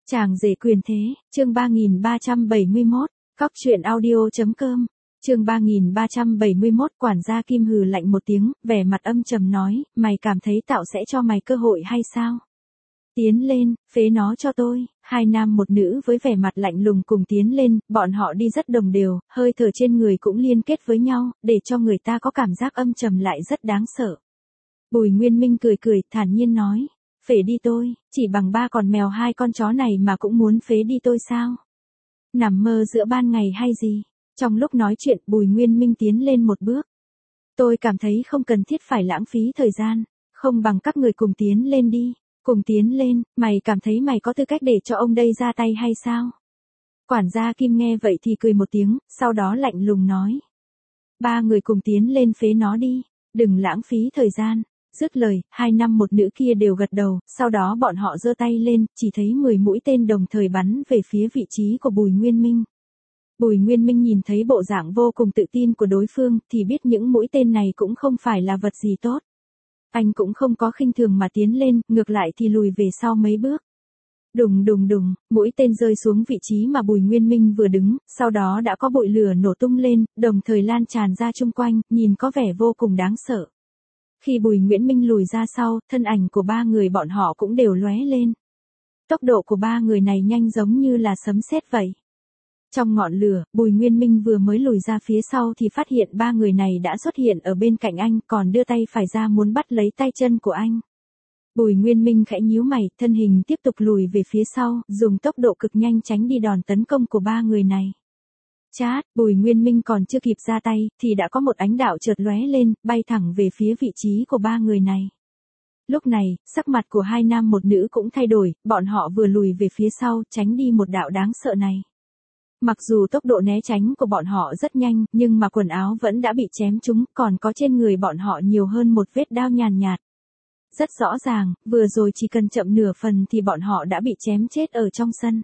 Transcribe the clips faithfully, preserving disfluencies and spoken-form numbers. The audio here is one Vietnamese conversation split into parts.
Chàng rể quyền thế, chương ba nghìn ba trăm bảy mươi mốt, cóc truyện audio chấm com, chương ba nghìn ba trăm bảy mươi mốt. Quản gia Kim hừ lạnh một tiếng, vẻ mặt âm trầm nói, mày cảm thấy tạo sẽ cho mày cơ hội hay sao? Tiến lên, phế nó cho tôi. Hai nam một nữ với vẻ mặt lạnh lùng cùng tiến lên, bọn họ đi rất đồng đều, hơi thở trên người cũng liên kết với nhau, để cho người ta có cảm giác âm trầm lại rất đáng sợ. Bùi Nguyên Minh cười cười, thản nhiên nói, phế đi tôi, chỉ bằng ba con mèo hai con chó này mà cũng muốn phế đi tôi sao? Nằm mơ giữa ban ngày hay gì? Trong lúc nói chuyện, Bùi Nguyên Minh tiến lên một bước. Tôi cảm thấy không cần thiết phải lãng phí thời gian, không bằng các người cùng tiến lên đi. Cùng tiến lên, mày cảm thấy mày có tư cách để cho ông đây ra tay hay sao? Quản gia Kim nghe vậy thì cười một tiếng, sau đó lạnh lùng nói. Ba người cùng tiến lên phế nó đi, đừng lãng phí thời gian. Dứt lời, hai nam một nữ kia đều gật đầu, sau đó bọn họ giơ tay lên, chỉ thấy mười mũi tên đồng thời bắn về phía vị trí của Bùi Nguyên Minh. Bùi Nguyên Minh nhìn thấy bộ dạng vô cùng tự tin của đối phương, thì biết những mũi tên này cũng không phải là vật gì tốt. Anh cũng không có khinh thường mà tiến lên, ngược lại thì lùi về sau mấy bước. Đùng đùng đùng, mũi tên rơi xuống vị trí mà Bùi Nguyên Minh vừa đứng, sau đó đã có bụi lửa nổ tung lên, đồng thời lan tràn ra chung quanh, nhìn có vẻ vô cùng đáng sợ. Khi Bùi Nguyễn Minh lùi ra sau, thân ảnh của ba người bọn họ cũng đều lóe lên. Tốc độ của ba người này nhanh giống như là sấm sét vậy. Trong ngọn lửa, Bùi Nguyên Minh vừa mới lùi ra phía sau thì phát hiện ba người này đã xuất hiện ở bên cạnh anh, còn đưa tay phải ra muốn bắt lấy tay chân của anh. Bùi Nguyên Minh khẽ nhíu mày, thân hình tiếp tục lùi về phía sau, dùng tốc độ cực nhanh tránh đi đòn tấn công của ba người này. Chát, Bùi Nguyên Minh còn chưa kịp ra tay, thì đã có một ánh đạo chợt lóe lên, bay thẳng về phía vị trí của ba người này. Lúc này, sắc mặt của hai nam một nữ cũng thay đổi, bọn họ vừa lùi về phía sau, tránh đi một đạo đáng sợ này. Mặc dù tốc độ né tránh của bọn họ rất nhanh, nhưng mà quần áo vẫn đã bị chém trúng, còn có trên người bọn họ nhiều hơn một vết đao nhàn nhạt. Rất rõ ràng, vừa rồi chỉ cần chậm nửa phần thì bọn họ đã bị chém chết ở trong sân.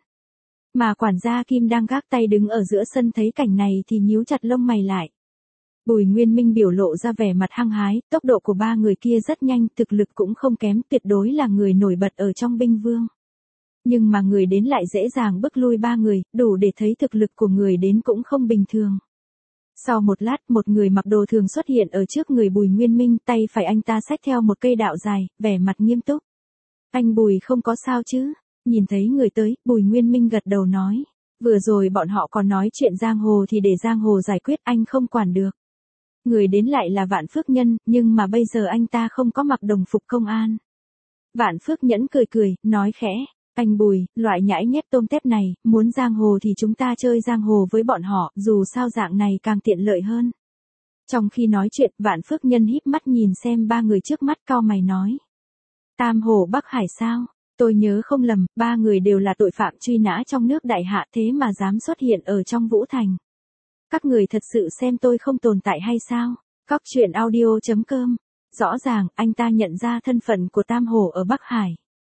Mà quản gia Kim đang gác tay đứng ở giữa sân thấy cảnh này thì nhíu chặt lông mày lại. Bùi Nguyên Minh biểu lộ ra vẻ mặt hăng hái, tốc độ của ba người kia rất nhanh, thực lực cũng không kém, tuyệt đối là người nổi bật ở trong binh vương. Nhưng mà người đến lại dễ dàng bức lui ba người, đủ để thấy thực lực của người đến cũng không bình thường. Sau một lát, một người mặc đồ thường xuất hiện ở trước người Bùi Nguyên Minh, tay phải anh ta xách theo một cây đạo dài, vẻ mặt nghiêm túc. Anh Bùi không có sao chứ? Nhìn thấy người tới, Bùi Nguyên Minh gật đầu nói. Vừa rồi bọn họ còn nói chuyện giang hồ thì để giang hồ giải quyết, anh không quản được. Người đến lại là Vạn Phước Nhân, nhưng mà bây giờ anh ta không có mặc đồng phục công an. Vạn Phước Nhẫn cười cười, nói khẽ. Anh Bùi, loại nhãi nhép tôm tép này, muốn giang hồ thì chúng ta chơi giang hồ với bọn họ, dù sao dạng này càng tiện lợi hơn. Trong khi nói chuyện, Vạn Phước Nhân híp mắt nhìn xem ba người trước mắt, cau mày nói. Tam Hồ Bắc Hải sao? Tôi nhớ không lầm, ba người đều là tội phạm truy nã trong nước Đại Hạ thế mà dám xuất hiện ở trong Vũ Thành. Các người thật sự xem tôi không tồn tại hay sao? Cóc truyện audio chấm com. Rõ ràng, anh ta nhận ra thân phận của Tam Hồ ở Bắc Hải.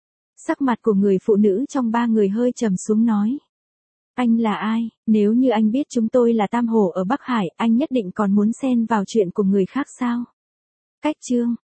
Sắc mặt của người phụ nữ trong ba người hơi trầm xuống nói. Anh là ai? Nếu như anh biết chúng tôi là Tam Hồ ở Bắc Hải, anh nhất định còn muốn xen vào chuyện của người khác sao? Cách chương.